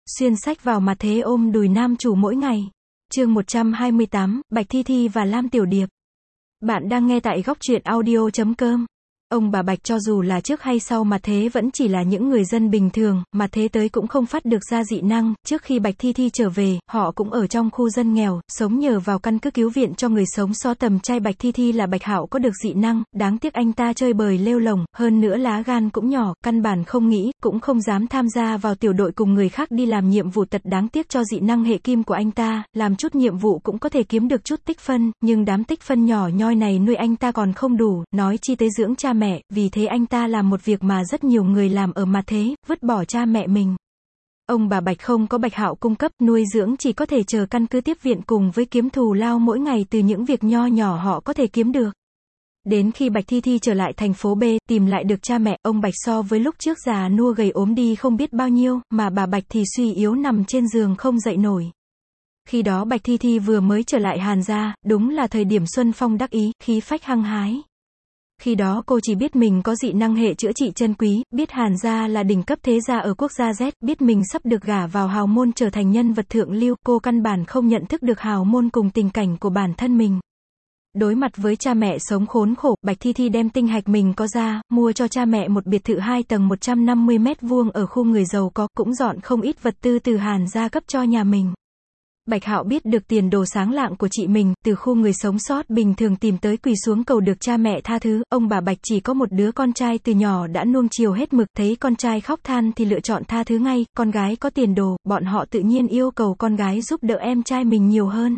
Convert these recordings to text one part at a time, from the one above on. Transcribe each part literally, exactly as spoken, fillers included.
Xuyên sách vào mặt thế ôm đùi nam chủ mỗi ngày. Chương một trăm hai mươi tám, Bạch Thi Thi và Lam Tiểu Điệp. Bạn đang nghe tại góc truyện audio chấm com. Ông bà Bạch cho dù là trước hay sau mặt thế vẫn chỉ là những người dân bình thường, mặt thế tới cũng không phát được ra dị năng. Trước khi Bạch Thi Thi trở về, họ cũng ở trong khu dân nghèo, sống nhờ vào căn cứ cứu viện cho người sống so tầm trai. Bạch Thi Thi là Bạch Hạo có được dị năng, đáng tiếc anh ta chơi bời lêu lổng, hơn nữa lá gan cũng nhỏ, căn bản không nghĩ, cũng không dám tham gia vào tiểu đội cùng người khác đi làm nhiệm vụ. Tật đáng tiếc cho dị năng hệ kim của anh ta, làm chút nhiệm vụ cũng có thể kiếm được chút tích phân, nhưng đám tích phân nhỏ nhoi này nuôi anh ta còn không đủ, nói chi tới dưỡng cha mẹ. Mẹ, vì thế anh ta làm một việc mà rất nhiều người làm ở mặt thế, vứt bỏ cha mẹ mình. Ông bà Bạch không có Bạch Hạo cung cấp, nuôi dưỡng chỉ có thể chờ căn cứ tiếp viện cùng với kiếm thù lao mỗi ngày từ những việc nho nhỏ họ có thể kiếm được. Đến khi Bạch Thi Thi trở lại thành phố B, tìm lại được cha mẹ, ông Bạch so với lúc trước già nua gầy ốm đi không biết bao nhiêu, mà bà Bạch thì suy yếu nằm trên giường không dậy nổi. Khi đó Bạch Thi Thi vừa mới trở lại Hàn gia, đúng là thời điểm xuân phong đắc ý, khí phách hăng hái. Khi đó cô chỉ biết mình có dị năng hệ chữa trị chân quý, biết Hàn gia là đỉnh cấp thế gia ở quốc gia Z, biết mình sắp được gả vào hào môn trở thành nhân vật thượng lưu, cô căn bản không nhận thức được hào môn cùng tình cảnh của bản thân mình. Đối mặt với cha mẹ sống khốn khổ, Bạch Thi Thi đem tinh hạch mình có ra, mua cho cha mẹ một biệt thự hai tầng một trăm năm mươi mét vuông ở khu người giàu có, cũng dọn không ít vật tư từ Hàn gia cấp cho nhà mình. Bạch Hạo biết được tiền đồ sáng lạng của chị mình, từ khu người sống sót bình thường tìm tới quỳ xuống cầu được cha mẹ tha thứ. Ông bà Bạch chỉ có một đứa con trai từ nhỏ đã nuông chiều hết mực, thấy con trai khóc than thì lựa chọn tha thứ ngay. Con gái có tiền đồ, bọn họ tự nhiên yêu cầu con gái giúp đỡ em trai mình nhiều hơn.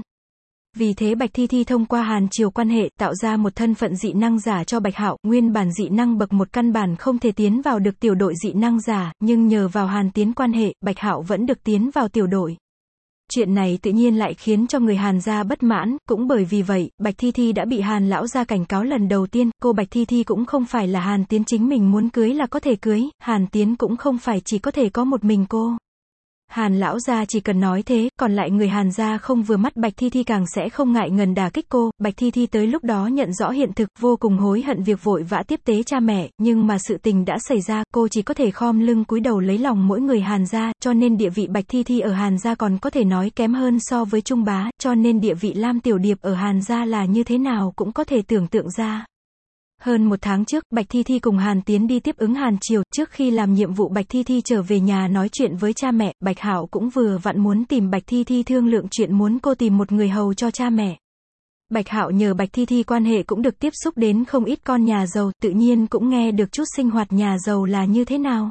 Vì thế Bạch Thi Thi thông qua Hàn Triều quan hệ, tạo ra một thân phận dị năng giả cho Bạch Hạo. Nguyên bản dị năng bậc một căn bản không thể tiến vào được tiểu đội dị năng giả, nhưng nhờ vào Hàn tiến quan hệ, Bạch Hạo vẫn được tiến vào tiểu đội. Chuyện này tự nhiên lại khiến cho người Hàn gia bất mãn, cũng bởi vì vậy, Bạch Thi Thi đã bị Hàn lão gia cảnh cáo lần đầu tiên. Cô Bạch Thi Thi cũng không phải là Hàn Tiến chính mình muốn cưới là có thể cưới, Hàn Tiến cũng không phải chỉ có thể có một mình cô. Hàn lão gia chỉ cần nói thế, còn lại người Hàn gia không vừa mắt Bạch Thi Thi càng sẽ không ngại ngần đả kích cô. Bạch Thi Thi tới lúc đó nhận rõ hiện thực, vô cùng hối hận việc vội vã tiếp tế cha mẹ, nhưng mà sự tình đã xảy ra, cô chỉ có thể khom lưng cúi đầu lấy lòng mỗi người Hàn gia, cho nên địa vị Bạch Thi Thi ở Hàn gia còn có thể nói kém hơn so với Trung bá, cho nên địa vị Lam Tiểu Điệp ở Hàn gia là như thế nào cũng có thể tưởng tượng ra. Hơn một tháng trước, Bạch Thi Thi cùng Hàn Tiến đi tiếp ứng Hàn Triều. Trước khi làm nhiệm vụ Bạch Thi Thi trở về nhà nói chuyện với cha mẹ, Bạch Hạo cũng vừa vặn muốn tìm Bạch Thi Thi thương lượng chuyện muốn cô tìm một người hầu cho cha mẹ. Bạch Hạo nhờ Bạch Thi Thi quan hệ cũng được tiếp xúc đến không ít con nhà giàu, tự nhiên cũng nghe được chút sinh hoạt nhà giàu là như thế nào.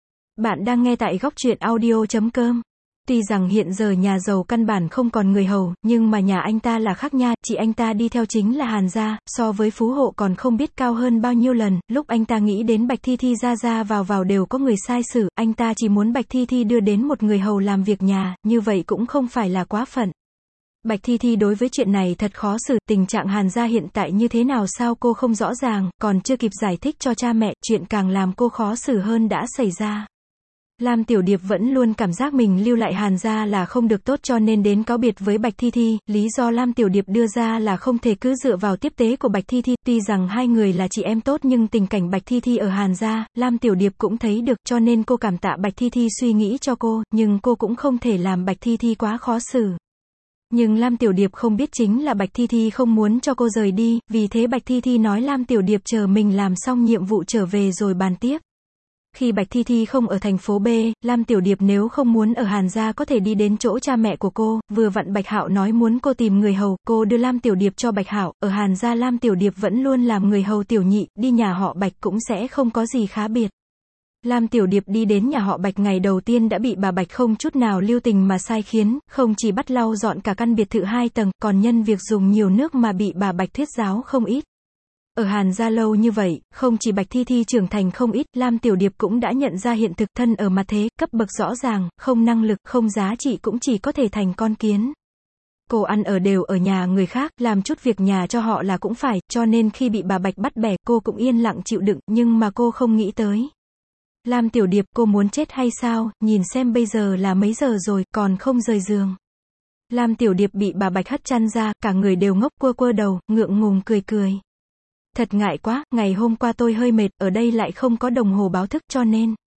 Bạn đang nghe tại góc truyện audio chấm com. Tuy rằng hiện giờ nhà giàu căn bản không còn người hầu, nhưng mà nhà anh ta là khác nha, chị anh ta đi theo chính là Hàn gia, so với phú hộ còn không biết cao hơn bao nhiêu lần. Lúc anh ta nghĩ đến Bạch Thi Thi ra ra vào vào đều có người sai xử, anh ta chỉ muốn Bạch Thi Thi đưa đến một người hầu làm việc nhà, như vậy cũng không phải là quá phận. Bạch Thi Thi đối với chuyện này thật khó xử, tình trạng Hàn gia hiện tại như thế nào sao cô không rõ ràng, còn chưa kịp giải thích cho cha mẹ, chuyện càng làm cô khó xử hơn đã xảy ra. Lam Tiểu Điệp vẫn luôn cảm giác mình lưu lại Hàn gia là không được tốt cho nên đến cáo biệt với Bạch Thi Thi, lý do Lam Tiểu Điệp đưa ra là không thể cứ dựa vào tiếp tế của Bạch Thi Thi, tuy rằng hai người là chị em tốt nhưng tình cảnh Bạch Thi Thi ở Hàn gia, Lam Tiểu Điệp cũng thấy được, cho nên cô cảm tạ Bạch Thi Thi suy nghĩ cho cô, nhưng cô cũng không thể làm Bạch Thi Thi quá khó xử. Nhưng Lam Tiểu Điệp không biết chính là Bạch Thi Thi không muốn cho cô rời đi, vì thế Bạch Thi Thi nói Lam Tiểu Điệp chờ mình làm xong nhiệm vụ trở về rồi bàn tiếp. Khi Bạch Thi Thi không ở thành phố B, Lam Tiểu Điệp nếu không muốn ở Hàn gia có thể đi đến chỗ cha mẹ của cô, vừa vặn Bạch Hạo nói muốn cô tìm người hầu, cô đưa Lam Tiểu Điệp cho Bạch Hạo, ở Hàn gia Lam Tiểu Điệp vẫn luôn làm người hầu tiểu nhị, đi nhà họ Bạch cũng sẽ không có gì khá biệt. Lam Tiểu Điệp đi đến nhà họ Bạch ngày đầu tiên đã bị bà Bạch không chút nào lưu tình mà sai khiến, không chỉ bắt lau dọn cả căn biệt thự hai tầng, còn nhân việc dùng nhiều nước mà bị bà Bạch thuyết giáo không ít. Ở Hàn gia lâu như vậy, không chỉ Bạch Thi Thi trưởng thành không ít, Lam Tiểu Điệp cũng đã nhận ra hiện thực thân ở mặt thế, cấp bậc rõ ràng, không năng lực, không giá trị cũng chỉ có thể thành con kiến. Cô ăn ở đều ở nhà người khác, làm chút việc nhà cho họ là cũng phải, cho nên khi bị bà Bạch bắt bẻ, cô cũng yên lặng chịu đựng, nhưng mà cô không nghĩ tới. Lam Tiểu Điệp, cô muốn chết hay sao, nhìn xem bây giờ là mấy giờ rồi, còn không rời giường. Lam Tiểu Điệp bị bà Bạch hất chăn ra, cả người đều ngốc quơ quơ đầu, ngượng ngùng cười cười. Thật ngại quá, ngày hôm qua tôi hơi mệt, ở đây lại không có đồng hồ báo thức cho nên.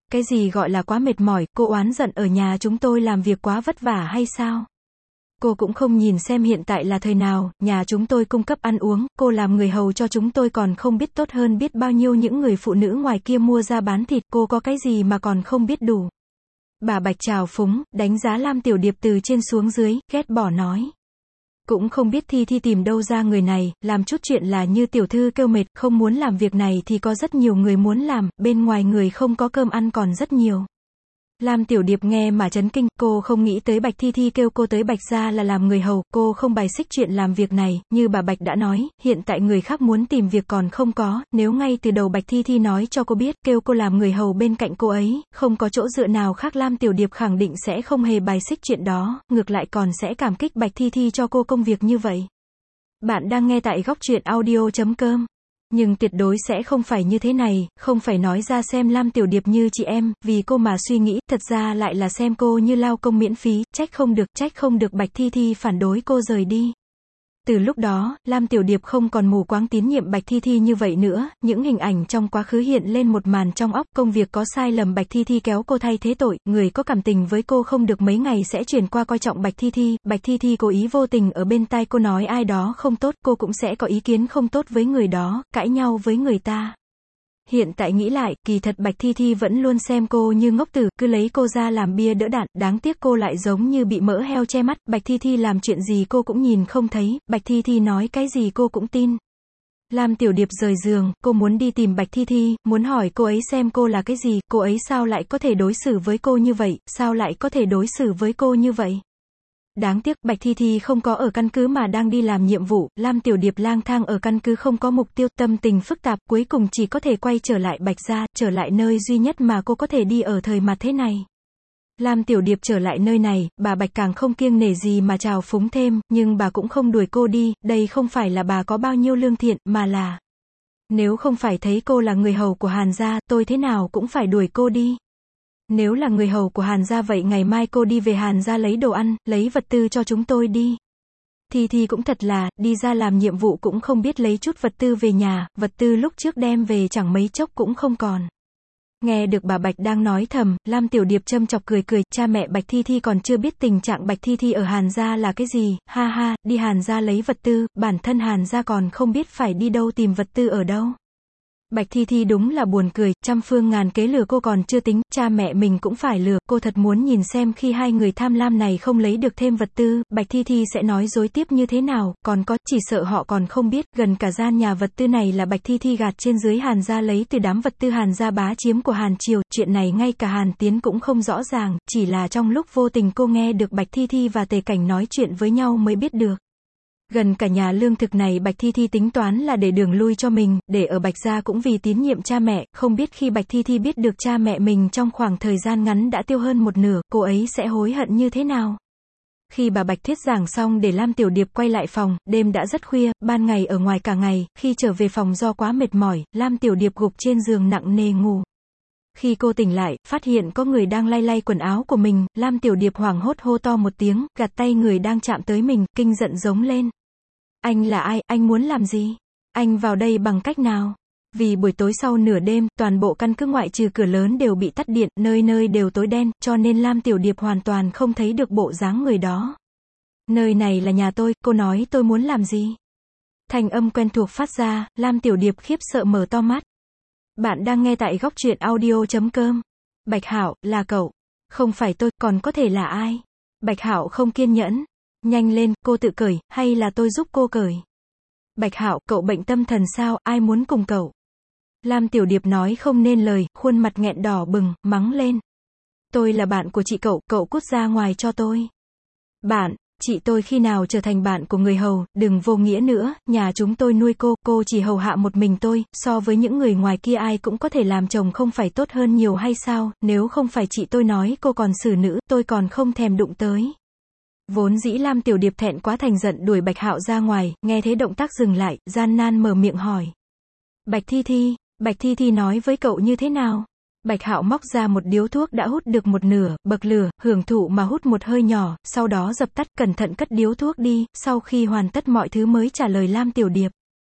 Cái gì gọi là quá mệt mỏi, cô oán giận ở nhà chúng tôi làm việc quá vất vả hay sao? Cô cũng không nhìn xem hiện tại là thời nào, nhà chúng tôi cung cấp ăn uống, cô làm người hầu cho chúng tôi còn không biết tốt hơn biết bao nhiêu những người phụ nữ ngoài kia mua ra bán thịt, cô có cái gì mà còn không biết đủ. Bà Bạch trào phúng, đánh giá Lam Tiểu Điệp từ trên xuống dưới, ghét bỏ nói. Cũng không biết Thi Thi tìm đâu ra người này, làm chút chuyện là như tiểu thư kêu mệt, không muốn làm việc này thì có rất nhiều người muốn làm, bên ngoài người không có cơm ăn còn rất nhiều. Lam Tiểu Điệp nghe mà chấn kinh, cô không nghĩ tới Bạch Thi Thi kêu cô tới Bạch gia là làm người hầu, cô không bài xích chuyện làm việc này, như bà Bạch đã nói, hiện tại người khác muốn tìm việc còn không có, nếu ngay từ đầu Bạch Thi Thi nói cho cô biết, kêu cô làm người hầu bên cạnh cô ấy, không có chỗ dựa nào khác Lam Tiểu Điệp khẳng định sẽ không hề bài xích chuyện đó, ngược lại còn sẽ cảm kích Bạch Thi Thi cho cô công việc như vậy. Bạn đang nghe tại góc truyện audio chấm com. Nhưng tuyệt đối sẽ không phải như thế này, không phải nói ra xem Lam Tiểu Điệp như chị em, vì cô mà suy nghĩ, thật ra lại là xem cô như lao công miễn phí, trách không được, trách không được Bạch Thi Thi phản đối cô rời đi. Từ lúc đó, Lam Tiểu Điệp không còn mù quáng tín nhiệm Bạch Thi Thi như vậy nữa, những hình ảnh trong quá khứ hiện lên một màn trong óc, công việc có sai lầm Bạch Thi Thi kéo cô thay thế tội, người có cảm tình với cô không được mấy ngày sẽ chuyển qua coi trọng Bạch Thi Thi, Bạch Thi Thi cố ý vô tình ở bên tai cô nói ai đó không tốt, cô cũng sẽ có ý kiến không tốt với người đó, cãi nhau với người ta. Hiện tại nghĩ lại, kỳ thật Bạch Thi Thi vẫn luôn xem cô như ngốc tử, cứ lấy cô ra làm bia đỡ đạn, đáng tiếc cô lại giống như bị mỡ heo che mắt, Bạch Thi Thi làm chuyện gì cô cũng nhìn không thấy, Bạch Thi Thi nói cái gì cô cũng tin. Lam Tiểu Điệp rời giường, cô muốn đi tìm Bạch Thi Thi, muốn hỏi cô ấy xem cô là cái gì, cô ấy sao lại có thể đối xử với cô như vậy, sao lại có thể đối xử với cô như vậy. Đáng tiếc, Bạch Thi Thi không có ở căn cứ mà đang đi làm nhiệm vụ, Lam Tiểu Điệp lang thang ở căn cứ không có mục tiêu, tâm tình phức tạp, cuối cùng chỉ có thể quay trở lại Bạch gia, trở lại nơi duy nhất mà cô có thể đi ở thời mặt thế này. Lam Tiểu Điệp trở lại nơi này, bà Bạch càng không kiêng nể gì mà trào phúng thêm, nhưng bà cũng không đuổi cô đi, đây không phải là bà có bao nhiêu lương thiện, mà là nếu không phải thấy cô là người hầu của Hàn gia, tôi thế nào cũng phải đuổi cô đi. Nếu là người hầu của Hàn gia vậy ngày mai cô đi về Hàn gia lấy đồ ăn, lấy vật tư cho chúng tôi đi. Thi Thi cũng thật là, đi ra làm nhiệm vụ cũng không biết lấy chút vật tư về nhà, vật tư lúc trước đem về chẳng mấy chốc cũng không còn. Nghe được bà Bạch đang nói thầm, Lam Tiểu Điệp châm chọc cười cười, cha mẹ Bạch Thi Thi còn chưa biết tình trạng Bạch Thi Thi ở Hàn gia là cái gì, ha ha, đi Hàn gia lấy vật tư, bản thân Hàn gia còn không biết phải đi đâu tìm vật tư ở đâu. Bạch Thi Thi đúng là buồn cười, trăm phương ngàn kế lừa cô còn chưa tính, cha mẹ mình cũng phải lừa, cô thật muốn nhìn xem khi hai người tham lam này không lấy được thêm vật tư, Bạch Thi Thi sẽ nói dối tiếp như thế nào, còn có, chỉ sợ họ còn không biết, gần cả gian nhà vật tư này là Bạch Thi Thi gạt trên dưới Hàn gia lấy từ đám vật tư Hàn gia bá chiếm của Hàn Triều, chuyện này ngay cả Hàn Tiến cũng không rõ ràng, chỉ là trong lúc vô tình cô nghe được Bạch Thi Thi và Tề Cảnh nói chuyện với nhau mới biết được. Gần cả nhà lương thực này Bạch Thi Thi tính toán là để đường lui cho mình, để ở Bạch gia cũng vì tín nhiệm cha mẹ, không biết khi Bạch Thi Thi biết được cha mẹ mình trong khoảng thời gian ngắn đã tiêu hơn một nửa, cô ấy sẽ hối hận như thế nào. Khi bà Bạch thuyết giảng xong để Lam Tiểu Điệp quay lại phòng, đêm đã rất khuya, ban ngày ở ngoài cả ngày, khi trở về phòng do quá mệt mỏi, Lam Tiểu Điệp gục trên giường nặng nề ngủ. Khi cô tỉnh lại, phát hiện có người đang lay lay quần áo của mình, Lam Tiểu Điệp hoảng hốt hô to một tiếng, gạt tay người đang chạm tới mình, kinh giận giống lên. Anh là ai, anh muốn làm gì? Anh vào đây bằng cách nào? Vì buổi tối sau nửa đêm, toàn bộ căn cứ ngoại trừ cửa lớn đều bị tắt điện, nơi nơi đều tối đen, cho nên Lam Tiểu Điệp hoàn toàn không thấy được bộ dáng người đó. Nơi này là nhà tôi, cô nói tôi muốn làm gì? Thanh âm quen thuộc phát ra, Lam Tiểu Điệp khiếp sợ mở to mắt. Bạn đang nghe tại góc truyện audio chấm com. Bạch Hạo, là cậu. Không phải tôi, còn có thể là ai? Bạch Hạo không kiên nhẫn. Nhanh lên, cô tự cởi, hay là tôi giúp cô cởi? Bạch Hạo, cậu bệnh tâm thần sao, ai muốn cùng cậu? Lam Tiểu Điệp nói không nên lời, khuôn mặt nghẹn đỏ bừng, mắng lên. Tôi là bạn của chị cậu, cậu cút ra ngoài cho tôi. Bạn, chị tôi khi nào trở thành bạn của người hầu, đừng vô nghĩa nữa, nhà chúng tôi nuôi cô, cô chỉ hầu hạ một mình tôi, so với những người ngoài kia ai cũng có thể làm chồng không phải tốt hơn nhiều hay sao, nếu không phải chị tôi nói cô còn xử nữ, tôi còn không thèm đụng tới. Vốn dĩ Lam Tiểu Điệp thẹn quá thành giận đuổi Bạch Hạo ra ngoài, nghe thế động tác dừng lại, gian nan mở miệng hỏi. Bạch Thi Thi, Bạch Thi Thi nói với cậu như thế nào? Bạch Hạo móc ra một điếu thuốc đã hút được một nửa, bậc lửa, hưởng thụ mà hút một hơi nhỏ, sau đó dập tắt, cẩn thận cất điếu thuốc đi, sau khi hoàn tất mọi thứ mới trả lời Lam Tiểu Điệp.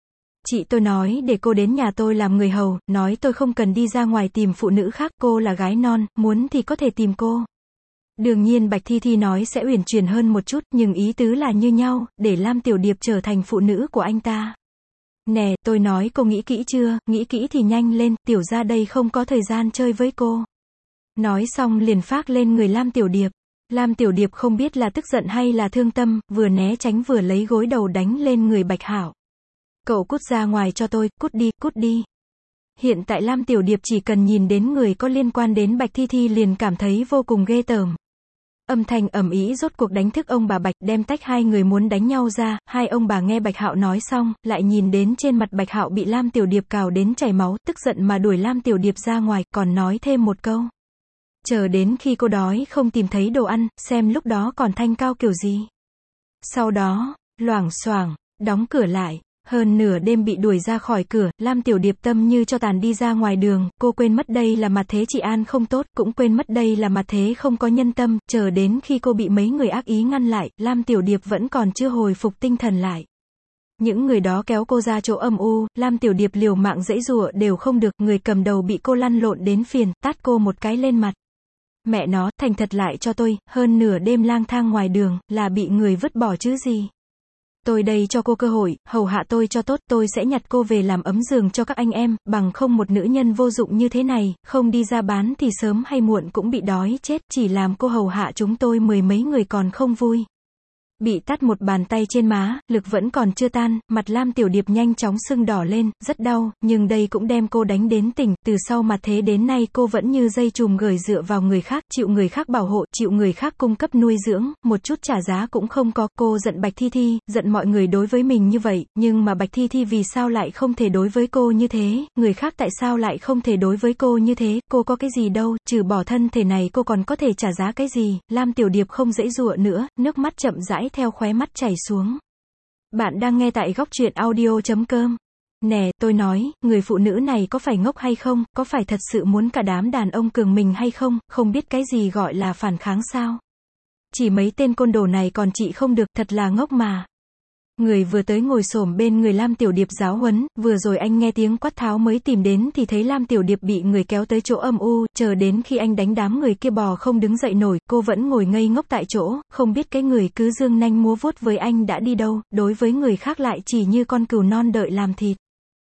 Chị tôi nói để cô đến nhà tôi làm người hầu, nói tôi không cần đi ra ngoài tìm phụ nữ khác, cô là gái non, muốn thì có thể tìm cô. Đương nhiên Bạch Thi Thi nói sẽ uyển chuyển hơn một chút, nhưng ý tứ là như nhau, để Lam Tiểu Điệp trở thành phụ nữ của anh ta. Nè, tôi nói cô nghĩ kỹ chưa, nghĩ kỹ thì nhanh lên, tiểu ra đây không có thời gian chơi với cô. Nói xong liền phác lên người Lam Tiểu Điệp. Lam Tiểu Điệp không biết là tức giận hay là thương tâm, vừa né tránh vừa lấy gối đầu đánh lên người Bạch Hảo. Cậu cút ra ngoài cho tôi, cút đi, cút đi. Hiện tại Lam Tiểu Điệp chỉ cần nhìn đến người có liên quan đến Bạch Thi Thi liền cảm thấy vô cùng ghê tởm. Âm thanh ầm ĩ rốt cuộc đánh thức ông bà Bạch, đem tách hai người muốn đánh nhau ra. Hai ông bà nghe Bạch Hạo nói xong, lại nhìn đến trên mặt Bạch Hạo bị Lam Tiểu Điệp cào đến chảy máu, tức giận mà đuổi Lam Tiểu Điệp ra ngoài, còn nói thêm một câu. Chờ đến khi cô đói không tìm thấy đồ ăn, xem lúc đó còn thanh cao kiểu gì. Sau đó, loảng xoảng, đóng cửa lại. Hơn nửa đêm bị đuổi ra khỏi cửa, Lam Tiểu Điệp tâm như cho tàn đi ra ngoài đường, cô quên mất đây là mặt thế chị An không tốt, cũng quên mất đây là mặt thế không có nhân tâm, chờ đến khi cô bị mấy người ác ý ngăn lại, Lam Tiểu Điệp vẫn còn chưa hồi phục tinh thần lại. Những người đó kéo cô ra chỗ âm u, Lam Tiểu Điệp liều mạng giãy giụa đều không được, người cầm đầu bị cô lăn lộn đến phiền, tát cô một cái lên mặt. Mẹ nó, thành thật lại cho tôi, hơn nửa đêm lang thang ngoài đường, là bị người vứt bỏ chứ gì. Tôi đây cho cô cơ hội, hầu hạ tôi cho tốt, tôi sẽ nhặt cô về làm ấm giường cho các anh em, bằng không một nữ nhân vô dụng như thế này, không đi ra bán thì sớm hay muộn cũng bị đói chết, chỉ làm cô hầu hạ chúng tôi mười mấy người còn không vui. Bị tát một bàn tay trên má, lực vẫn còn chưa tan, mặt Lam Tiểu Điệp nhanh chóng sưng đỏ lên, rất đau, nhưng đây cũng đem cô đánh đến tỉnh, từ sau mặt thế đến nay cô vẫn như dây chùm gửi dựa vào người khác, chịu người khác bảo hộ, chịu người khác cung cấp nuôi dưỡng, một chút trả giá cũng không có, cô giận Bạch Thi Thi, giận mọi người đối với mình như vậy, nhưng mà Bạch Thi Thi vì sao lại không thể đối với cô như thế, người khác tại sao lại không thể đối với cô như thế, cô có cái gì đâu, trừ bỏ thân thể này cô còn có thể trả giá cái gì, Lam Tiểu Điệp không giãy giụa nữa, nước mắt chậm rãi theo khóe mắt chảy xuống. Bạn đang nghe tại góc truyện audio chấm com. Nè, tôi nói, người phụ nữ này có phải ngốc hay không, có phải thật sự muốn cả đám đàn ông cường mình hay không, không biết cái gì gọi là phản kháng sao? Chỉ mấy tên côn đồ này còn trị không được, thật là ngốc mà. Người vừa tới ngồi xổm bên người Lam Tiểu Điệp giáo huấn, vừa rồi anh nghe tiếng quát tháo mới tìm đến thì thấy Lam Tiểu Điệp bị người kéo tới chỗ âm u, chờ đến khi anh đánh đám người kia bò không đứng dậy nổi, cô vẫn ngồi ngây ngốc tại chỗ, không biết cái người cứ dương nanh múa vuốt với anh đã đi đâu, đối với người khác lại chỉ như con cừu non đợi làm thịt.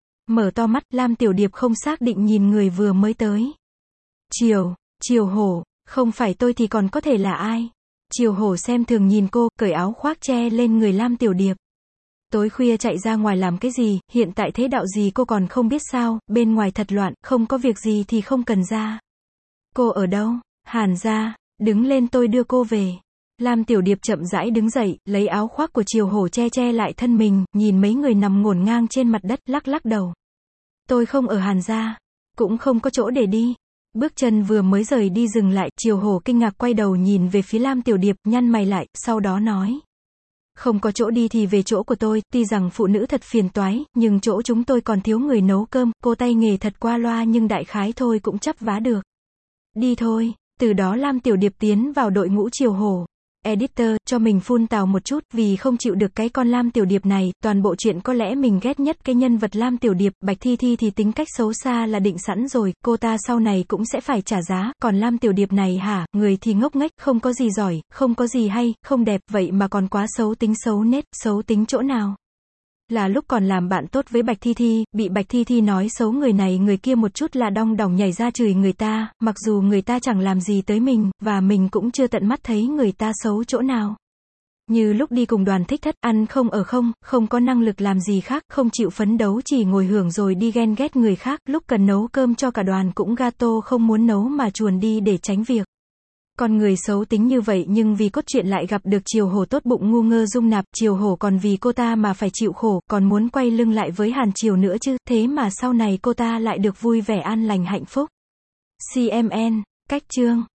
Mở to mắt, Lam Tiểu Điệp không xác định nhìn người vừa mới tới. Triều, Triều Hổ, không phải tôi thì còn có thể là ai? Triều Hổ xem thường nhìn cô, cởi áo khoác che lên người Lam Tiểu Điệp. Tối khuya chạy ra ngoài làm cái gì, hiện tại thế đạo gì cô còn không biết sao, bên ngoài thật loạn, không có việc gì thì không cần ra. Cô ở đâu? Hàn gia, đứng lên tôi đưa cô về. Lam Tiểu Điệp chậm rãi đứng dậy, lấy áo khoác của Triều Hổ che che lại thân mình, nhìn mấy người nằm ngổn ngang trên mặt đất, lắc lắc đầu. Tôi không ở Hàn gia, cũng không có chỗ để đi. Bước chân vừa mới rời đi dừng lại, Triều Hổ kinh ngạc quay đầu nhìn về phía Lam Tiểu Điệp, nhăn mày lại, sau đó nói. Không có chỗ đi thì về chỗ của tôi, tuy rằng phụ nữ thật phiền toái, nhưng chỗ chúng tôi còn thiếu người nấu cơm, cô tay nghề thật qua loa nhưng đại khái thôi cũng chấp vá được. Đi thôi, từ đó Lam Tiểu Điệp tiến vào đội ngũ Triều Hổ. Editor, cho mình phun tào một chút, vì không chịu được cái con Lam Tiểu Điệp này, toàn bộ chuyện có lẽ mình ghét nhất cái nhân vật Lam Tiểu Điệp, Bạch Thi Thi thì tính cách xấu xa là định sẵn rồi, cô ta sau này cũng sẽ phải trả giá, còn Lam Tiểu Điệp này hả, người thì ngốc nghếch, không có gì giỏi, không có gì hay, không đẹp, vậy mà còn quá xấu tính xấu nết, xấu tính chỗ nào? Là lúc còn làm bạn tốt với Bạch Thi Thi, bị Bạch Thi Thi nói xấu người này người kia một chút là đong đỏng nhảy ra chửi người ta, mặc dù người ta chẳng làm gì tới mình, và mình cũng chưa tận mắt thấy người ta xấu chỗ nào. Như lúc đi cùng Đoàn Thích Thất, ăn không ở không, không có năng lực làm gì khác, không chịu phấn đấu chỉ ngồi hưởng rồi đi ghen ghét người khác, lúc cần nấu cơm cho cả đoàn cũng gato không muốn nấu mà chuồn đi để tránh việc. Con người xấu tính như vậy nhưng vì cốt truyện lại gặp được Triều Hổ tốt bụng ngu ngơ dung nạp, Triều Hổ còn vì cô ta mà phải chịu khổ, còn muốn quay lưng lại với Hàn Triều nữa chứ, thế mà sau này cô ta lại được vui vẻ an lành hạnh phúc. xê em en, cách chương.